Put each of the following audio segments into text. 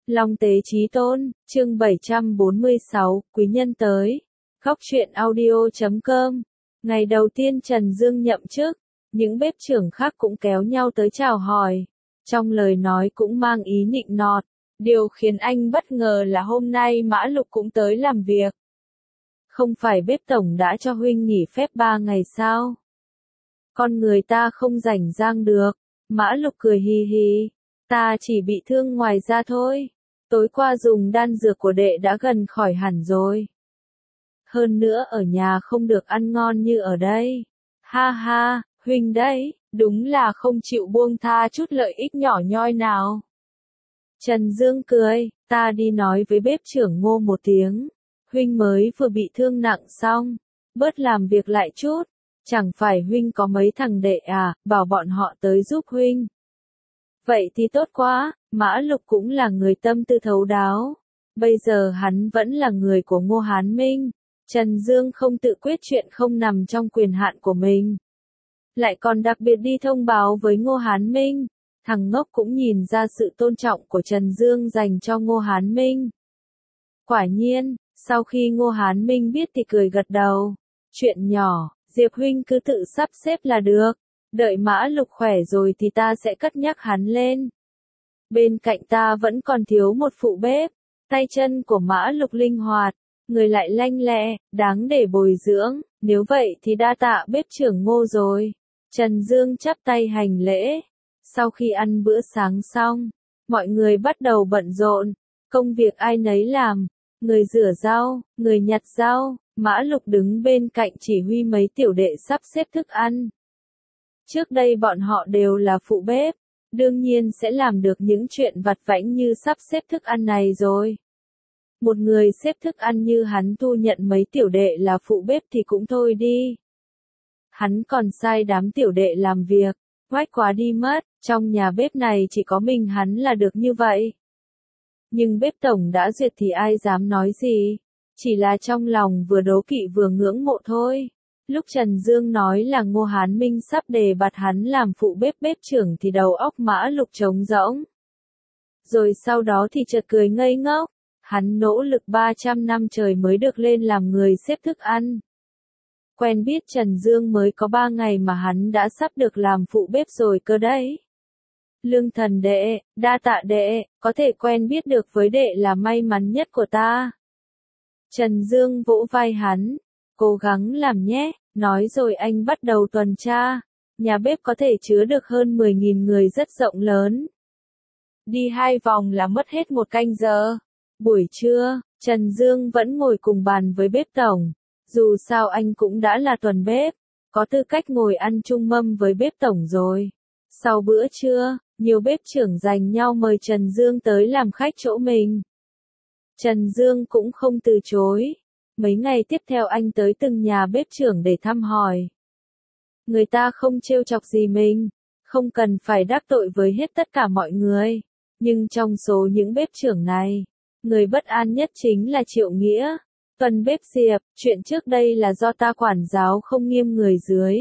Long Tế Chí Tôn, chương 746, quý nhân tới. Góc truyện audio.com. Ngày đầu tiên Trần Dương nhậm chức, những bếp trưởng khác cũng kéo nhau tới chào hỏi. Trong lời nói cũng mang ý nịnh nọt. Điều khiến anh bất ngờ là hôm nay Mã Lục cũng tới làm việc. Không phải bếp tổng đã cho huynh nghỉ phép 3 ngày sao? Con người ta không rảnh rang được. Mã Lục cười hì hì. Ta chỉ bị thương ngoài da thôi. Tối qua dùng đan dược của đệ đã gần khỏi hẳn rồi. Hơn nữa ở nhà không được ăn ngon như ở đây. Ha ha, huynh đấy, đúng là không chịu buông tha chút lợi ích nhỏ nhoi nào. Trần Dương cười, ta đi nói với bếp trưởng Ngô một tiếng. Huynh mới vừa bị thương nặng xong, bớt làm việc lại chút. Chẳng phải huynh có mấy thằng đệ à, bảo bọn họ tới giúp huynh. Vậy thì tốt quá, Mã Lục cũng là người tâm tư thấu đáo. Bây giờ hắn vẫn là người của Ngô Hán Minh. Trần Dương không tự quyết chuyện không nằm trong quyền hạn của mình. Lại còn đặc biệt đi thông báo với Ngô Hán Minh. Thằng ngốc cũng nhìn ra sự tôn trọng của Trần Dương dành cho Ngô Hán Minh. Quả nhiên, sau khi Ngô Hán Minh biết thì cười gật đầu. Chuyện nhỏ, Diệp huynh cứ tự sắp xếp là được. Đợi Mã Lục khỏe rồi thì ta sẽ cất nhắc hắn lên. Bên cạnh ta vẫn còn thiếu một phụ bếp. Tay chân của Mã Lục linh hoạt, người lại lanh lẹ, đáng để bồi dưỡng. Nếu vậy thì đa tạ bếp trưởng Ngô rồi. Trần Dương chắp tay hành lễ. Sau khi ăn bữa sáng xong, mọi người bắt đầu bận rộn. Công việc ai nấy làm. Người rửa rau, người nhặt rau. Mã Lục đứng bên cạnh chỉ huy mấy tiểu đệ sắp xếp thức ăn. Trước đây bọn họ đều là phụ bếp, đương nhiên sẽ làm được những chuyện vặt vãnh như sắp xếp thức ăn này rồi. Một người xếp thức ăn như hắn thu nhận mấy tiểu đệ là phụ bếp thì cũng thôi đi. Hắn còn sai đám tiểu đệ làm việc, oách quá đi mất, trong nhà bếp này chỉ có mình hắn là được như vậy. Nhưng bếp tổng đã duyệt thì ai dám nói gì, chỉ là trong lòng vừa đố kỵ vừa ngưỡng mộ thôi. Lúc Trần Dương nói là Ngô Hán Minh sắp đề bạt hắn làm phụ bếp trưởng thì đầu óc Mã Lục trống rỗng. Rồi sau đó thì chợt cười ngây ngốc, hắn nỗ lực 300 năm trời mới được lên làm người xếp thức ăn. Quen biết Trần Dương mới có 3 ngày mà hắn đã sắp được làm phụ bếp rồi cơ đấy. Lương thần đệ, đa tạ đệ, có thể quen biết được với đệ là may mắn nhất của ta. Trần Dương vỗ vai hắn, cố gắng làm nhé. Nói rồi anh bắt đầu tuần tra. Nhà bếp có thể chứa được hơn 10.000 người rất rộng lớn. Đi 2 vòng là mất hết 1 canh giờ. Buổi trưa, Trần Dương vẫn ngồi cùng bàn với bếp tổng. Dù sao anh cũng đã là tuần bếp, có tư cách ngồi ăn chung mâm với bếp tổng rồi. Sau bữa trưa, nhiều bếp trưởng giành nhau mời Trần Dương tới làm khách chỗ mình. Trần Dương cũng không từ chối. Mấy ngày tiếp theo anh tới từng nhà bếp trưởng để thăm hỏi. Người ta không trêu chọc gì mình, không cần phải đắc tội với hết tất cả mọi người. Nhưng trong số những bếp trưởng này, người bất an nhất chính là Triệu Nghĩa. Tuần bếp Diệp, chuyện trước đây là do ta quản giáo không nghiêm người dưới.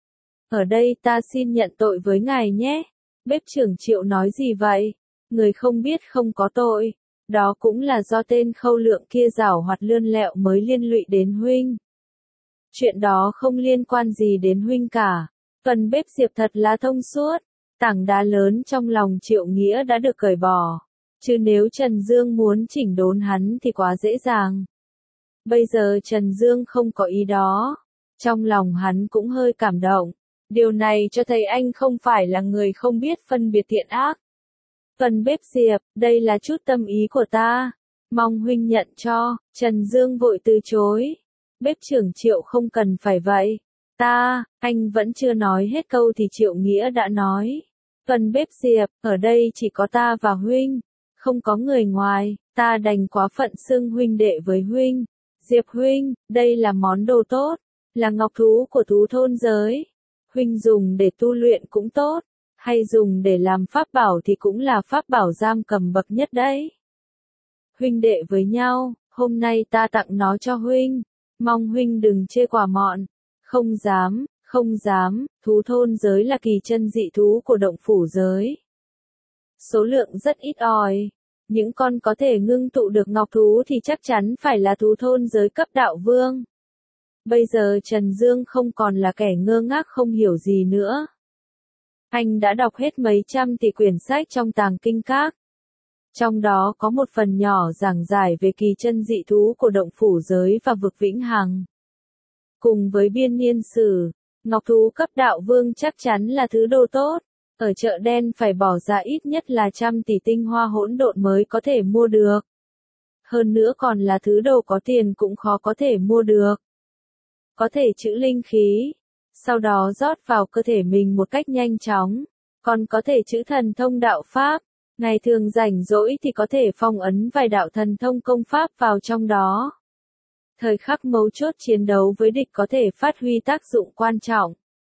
Ở đây ta xin nhận tội với ngài nhé. Bếp trưởng Triệu nói gì vậy? Người không biết không có tội. Đó cũng là do tên Khâu Lượng kia giảo hoạt lươn lẹo mới liên lụy đến huynh. Chuyện đó không liên quan gì đến huynh cả. Tuần bếp Diệp thật là thông suốt. Tảng đá lớn trong lòng Triệu Nghĩa đã được cởi bỏ. Chứ nếu Trần Dương muốn chỉnh đốn hắn thì quá dễ dàng. Bây giờ Trần Dương không có ý đó. Trong lòng hắn cũng hơi cảm động. Điều này cho thấy anh không phải là người không biết phân biệt thiện ác. Tuần bếp Diệp, đây là chút tâm ý của ta. Mong huynh nhận cho. Trần Dương vội từ chối. Bếp trưởng Triệu không cần phải vậy. Anh vẫn chưa nói hết câu thì Triệu Nghĩa đã nói. Tuần bếp Diệp, ở đây chỉ có ta và huynh. Không có người ngoài, ta đành quá phận xưng huynh đệ với huynh. Diệp huynh, đây là món đồ tốt. Là ngọc thú của thú thôn giới. Huynh dùng để tu luyện cũng tốt. Hay dùng để làm pháp bảo thì cũng là pháp bảo giam cầm bậc nhất đấy. Huynh đệ với nhau, hôm nay ta tặng nó cho huynh. Mong huynh đừng chê quả mọn. Không dám, thú thôn giới là kỳ chân dị thú của động phủ giới. Số lượng rất ít ỏi. Những con có thể ngưng tụ được ngọc thú thì chắc chắn phải là thú thôn giới cấp đạo vương. Bây giờ Trần Dương không còn là kẻ ngơ ngác không hiểu gì nữa. Anh đã đọc hết mấy trăm tỷ quyển sách trong tàng kinh các. Trong đó có một phần nhỏ giảng giải về kỳ chân dị thú của động phủ giới và vực vĩnh hằng. Cùng với biên niên sử, ngọc thú cấp đạo vương chắc chắn là thứ đồ tốt. Ở chợ đen phải bỏ ra ít nhất là 100 tỷ tinh hoa hỗn độn mới có thể mua được. Hơn nữa còn là thứ đồ có tiền cũng khó có thể mua được. Có thể trữ linh khí, sau đó rót vào cơ thể mình một cách nhanh chóng. Còn có thể trữ thần thông đạo pháp. Ngày thường rảnh rỗi thì có thể phong ấn vài đạo thần thông công pháp vào trong đó. Thời khắc mấu chốt chiến đấu với địch có thể phát huy tác dụng quan trọng.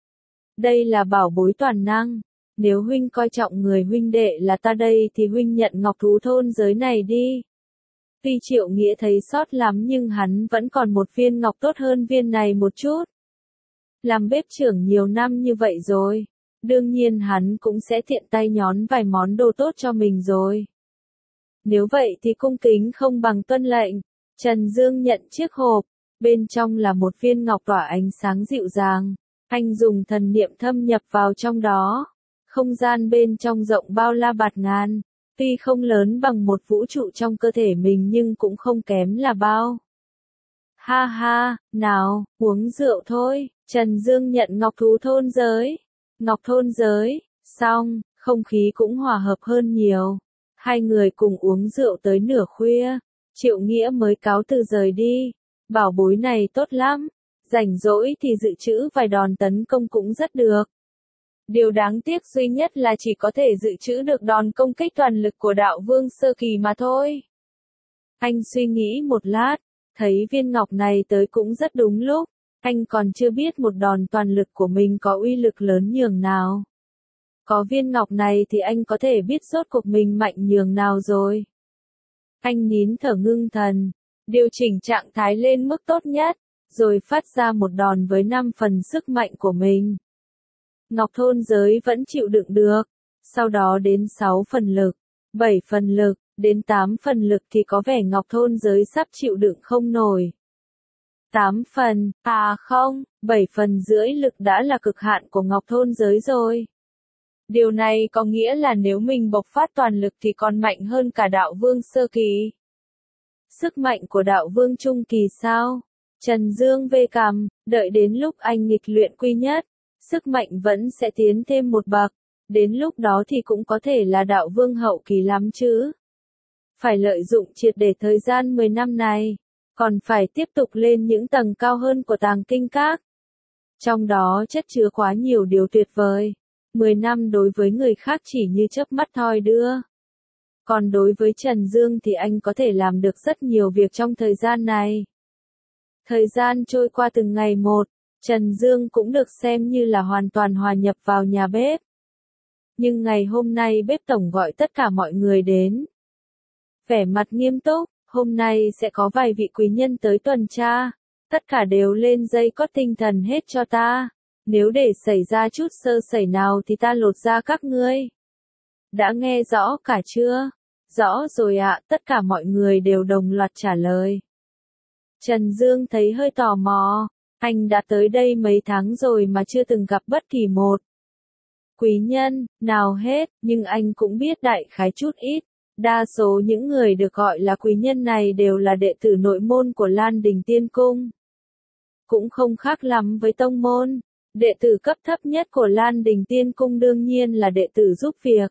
Đây là bảo bối toàn năng. Nếu huynh coi trọng người huynh đệ là ta đây thì huynh nhận ngọc thú thôn giới này đi. Tuy Triệu Nghĩa thấy sót lắm nhưng hắn vẫn còn một viên ngọc tốt hơn viên này một chút. Làm bếp trưởng nhiều năm như vậy rồi. Đương nhiên hắn cũng sẽ tiện tay nhón vài món đồ tốt cho mình rồi. Nếu vậy thì cung kính không bằng tuân lệnh. Trần Dương nhận chiếc hộp. Bên trong là một viên ngọc tỏa ánh sáng dịu dàng. Anh dùng thần niệm thâm nhập vào trong đó. Không gian bên trong rộng bao la bạt ngàn. Tuy không lớn bằng một vũ trụ trong cơ thể mình nhưng cũng không kém là bao. Ha ha, nào, uống rượu thôi. Trần Dương nhận ngọc thú thôn giới. Ngọc thôn giới, xong, không khí cũng hòa hợp hơn nhiều. Hai người cùng uống rượu tới nửa khuya. Triệu Nghĩa mới cáo từ rời đi. Bảo bối này tốt lắm. Rảnh rỗi thì dự trữ vài đòn tấn công cũng rất được. Điều đáng tiếc duy nhất là chỉ có thể dự trữ được đòn công kích toàn lực của đạo vương sơ kỳ mà thôi. Anh suy nghĩ một lát, thấy viên ngọc này tới cũng rất đúng lúc. Anh còn chưa biết một đòn toàn lực của mình có uy lực lớn nhường nào. Có viên ngọc này thì anh có thể biết rốt cuộc mình mạnh nhường nào rồi. Anh nín thở ngưng thần, điều chỉnh trạng thái lên mức tốt nhất, rồi phát ra một đòn với 5 phần sức mạnh của mình. Ngọc thôn giới vẫn chịu đựng được, sau đó đến 6 phần lực, 7 phần lực, đến 8 phần lực thì có vẻ ngọc thôn giới sắp chịu đựng không nổi. 8 phần, không, 7 phần rưỡi lực đã là cực hạn của ngọc thôn giới rồi. Điều này có nghĩa là nếu mình bộc phát toàn lực thì còn mạnh hơn cả đạo vương sơ kỳ. Sức mạnh của đạo vương trung kỳ sao? Trần Dương vê cằm, đợi đến lúc anh nghịch luyện quy nhất, sức mạnh vẫn sẽ tiến thêm một bậc, đến lúc đó thì cũng có thể là đạo vương hậu kỳ lắm chứ. Phải lợi dụng triệt để thời gian 10 năm này, còn phải tiếp tục lên những tầng cao hơn của tàng kinh các. Trong đó chất chứa quá nhiều điều tuyệt vời. 10 năm đối với người khác chỉ như chớp mắt thoi đưa. Còn đối với Trần Dương thì anh có thể làm được rất nhiều việc trong thời gian này. Thời gian trôi qua từng ngày một, Trần Dương cũng được xem như là hoàn toàn hòa nhập vào nhà bếp. Nhưng ngày hôm nay bếp tổng gọi tất cả mọi người đến. Vẻ mặt nghiêm túc, hôm nay sẽ có vài vị quý nhân tới tuần tra. Tất cả đều lên dây cót tinh thần hết cho ta. Nếu để xảy ra chút sơ sẩy nào thì ta lột da các ngươi. Đã nghe rõ cả chưa? Rõ rồi ạ, tất cả mọi người đều đồng loạt trả lời. Trần Dương thấy hơi tò mò, anh đã tới đây mấy tháng rồi mà chưa từng gặp bất kỳ một quý nhân nào hết, nhưng anh cũng biết đại khái chút ít. Đa số những người được gọi là quý nhân này đều là đệ tử nội môn của Lan Đình Tiên Cung. Cũng không khác lắm với tông môn. Đệ tử cấp thấp nhất của Lan Đình Tiên Cung đương nhiên là đệ tử giúp việc.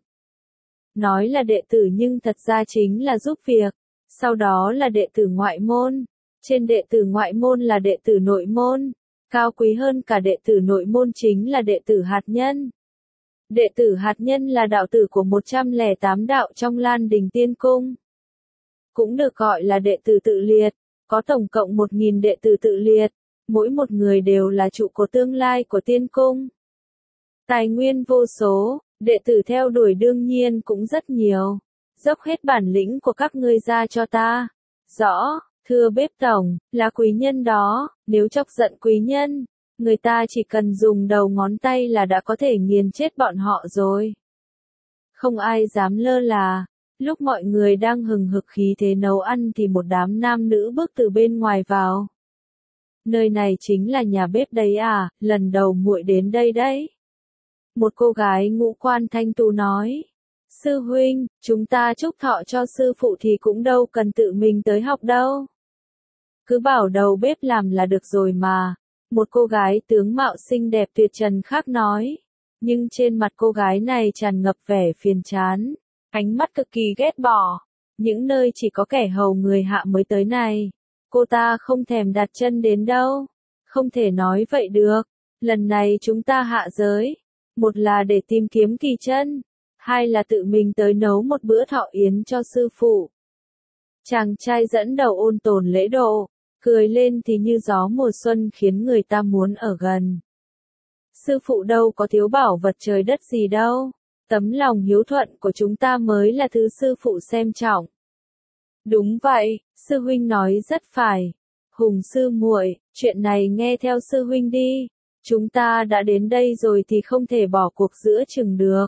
Nói là đệ tử nhưng thật ra chính là giúp việc. Sau đó là đệ tử ngoại môn. Trên đệ tử ngoại môn là đệ tử nội môn. Cao quý hơn cả đệ tử nội môn chính là đệ tử hạt nhân. Đệ tử hạt nhân là đạo tử của 108 đạo trong Lan Đình Tiên Cung. Cũng được gọi là đệ tử tự liệt. Có tổng cộng 1000 đệ tử tự liệt. Mỗi một người đều là trụ cột tương lai của tiên cung. Tài nguyên vô số, đệ tử theo đuổi đương nhiên cũng rất nhiều. Dốc hết bản lĩnh của các ngươi ra cho ta. Rõ, thưa bếp tổng, là quý nhân đó, nếu chọc giận quý nhân, người ta chỉ cần dùng đầu ngón tay là đã có thể nghiền chết bọn họ rồi. Không ai dám lơ là. Lúc mọi người đang hừng hực khí thế nấu ăn thì một đám nam nữ bước từ bên ngoài vào. Nơi này chính là nhà bếp đấy à, lần đầu muội đến đây đấy. Một cô gái ngũ quan thanh tú nói. Sư huynh, chúng ta chúc thọ cho sư phụ thì cũng đâu cần tự mình tới học đâu. Cứ bảo đầu bếp làm là được rồi mà. Một cô gái tướng mạo xinh đẹp tuyệt trần khác nói. Nhưng trên mặt cô gái này tràn ngập vẻ phiền chán. Ánh mắt cực kỳ ghét bỏ. Những nơi chỉ có kẻ hầu người hạ mới tới này. Cô ta không thèm đặt chân đến đâu. Không thể nói vậy được. Lần này chúng ta hạ giới. Một là để tìm kiếm kỳ chân. Hai là tự mình tới nấu một bữa thọ yến cho sư phụ. Chàng trai dẫn đầu ôn tồn lễ độ. Cười lên thì như gió mùa xuân khiến người ta muốn ở gần. Sư phụ đâu có thiếu bảo vật trời đất gì đâu. Tấm lòng hiếu thuận của chúng ta mới là thứ sư phụ xem trọng. Đúng vậy, sư huynh nói rất phải. Hùng sư muội, chuyện này nghe theo sư huynh đi. Chúng ta đã đến đây rồi thì không thể bỏ cuộc giữa chừng được.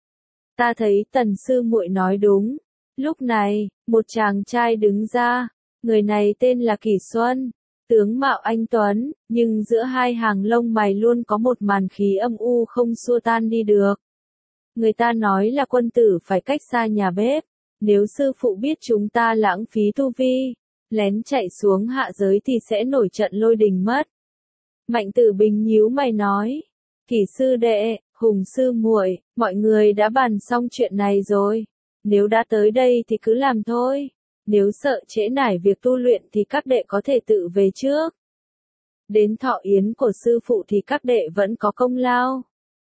Ta thấy Tần sư muội nói đúng. Lúc này, một chàng trai đứng ra. Người này tên là Kỷ Xuân. Tướng mạo anh tuấn, nhưng giữa hai hàng lông mày luôn có một màn khí âm u không xua tan đi được. Người ta nói là quân tử phải cách xa nhà bếp. Nếu sư phụ biết chúng ta lãng phí tu vi, lén chạy xuống hạ giới thì sẽ nổi trận lôi đình mất. Mạnh Tử Bình nhíu mày nói. Kỷ sư đệ, Hùng sư muội, mọi người đã bàn xong chuyện này rồi. Nếu đã tới đây thì cứ làm thôi. Nếu sợ trễ nải việc tu luyện thì các đệ có thể tự về trước. Đến thọ yến của sư phụ thì các đệ vẫn có công lao.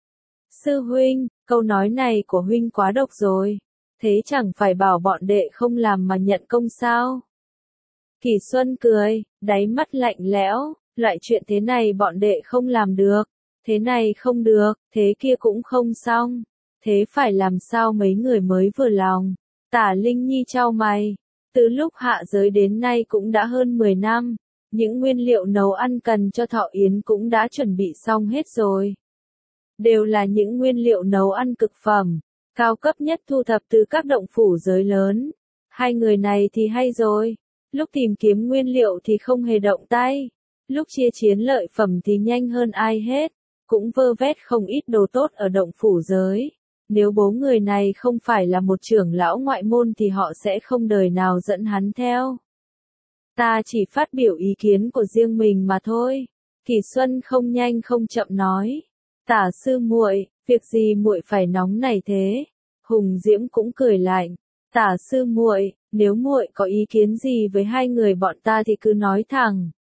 Sư huynh, câu nói này của huynh quá độc rồi. Thế chẳng phải bảo bọn đệ không làm mà nhận công sao? Kỷ Xuân cười, đáy mắt lạnh lẽo, loại chuyện thế này bọn đệ không làm được. Thế này không được, thế kia cũng không xong. Thế phải làm sao mấy người mới vừa lòng? Tả Linh Nhi chau mày. Từ lúc hạ giới đến nay cũng đã hơn 10 năm. Những nguyên liệu nấu ăn cần cho thọ yến cũng đã chuẩn bị xong hết rồi. Đều là những nguyên liệu nấu ăn cực phẩm, cao cấp nhất thu thập từ các động phủ giới lớn. Hai người này thì hay rồi. Lúc tìm kiếm nguyên liệu thì không hề động tay. Lúc chia chiến lợi phẩm thì nhanh hơn ai hết. Cũng vơ vét không ít đồ tốt ở động phủ giới. Nếu bố người này không phải là một trưởng lão ngoại môn thì họ sẽ không đời nào dẫn hắn theo. Ta chỉ phát biểu ý kiến của riêng mình mà thôi. Kỷ Xuân không nhanh không chậm nói. Tả sư muội, việc gì muội phải nóng này thế? Hùng Diễm cũng cười lạnh. Tả sư muội, nếu muội có ý kiến gì với hai người bọn ta thì cứ nói thẳng.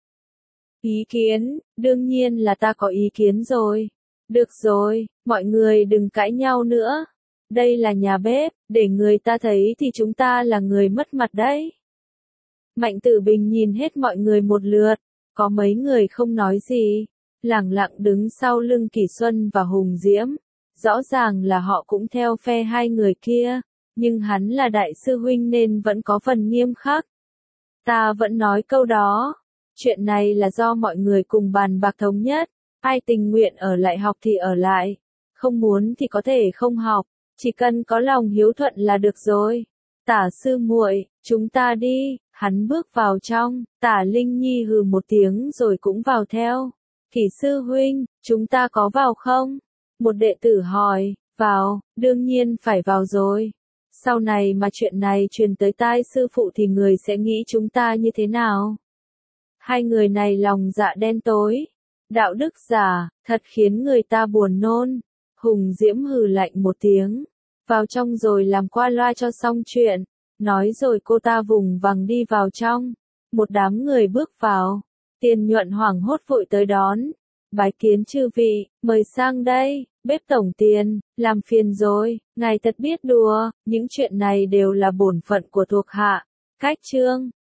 Ý kiến, đương nhiên là ta có ý kiến rồi. Được rồi, mọi người đừng cãi nhau nữa. Đây là nhà bếp, để người ta thấy thì chúng ta là người mất mặt đấy. Mạnh Tử Bình nhìn hết mọi người một lượt, có mấy người không nói gì, lẳng lặng đứng sau lưng Kỷ Xuân và Hùng Diễm. Rõ ràng là họ cũng theo phe hai người kia, nhưng hắn là đại sư huynh nên vẫn có phần nghiêm khắc. Ta vẫn nói câu đó, chuyện này là do mọi người cùng bàn bạc thống nhất, ai tình nguyện ở lại học thì ở lại, không muốn thì có thể không học, chỉ cần có lòng hiếu thuận là được rồi. Tả sư muội, chúng ta đi. Hắn bước vào trong, Tả Linh Nhi hừ một tiếng rồi cũng vào theo. Kỷ sư huynh, chúng ta có vào không? Một đệ tử hỏi. Vào, đương nhiên phải vào rồi. Sau này mà chuyện này truyền tới tai sư phụ thì người sẽ nghĩ chúng ta như thế nào? Hai người này lòng dạ đen tối, đạo đức giả, thật khiến người ta buồn nôn. Hùng Diễm hừ lạnh một tiếng, vào trong rồi làm qua loa cho xong chuyện. Nói rồi cô ta vùng vằng đi vào trong. Một đám người bước vào. Tiền Nhuận hoảng hốt vội tới đón. Bái kiến chư vị, mời sang đây, bếp tổng Tiền, làm phiền rồi, ngài thật biết đùa, những chuyện này đều là bổn phận của thuộc hạ. Cách chương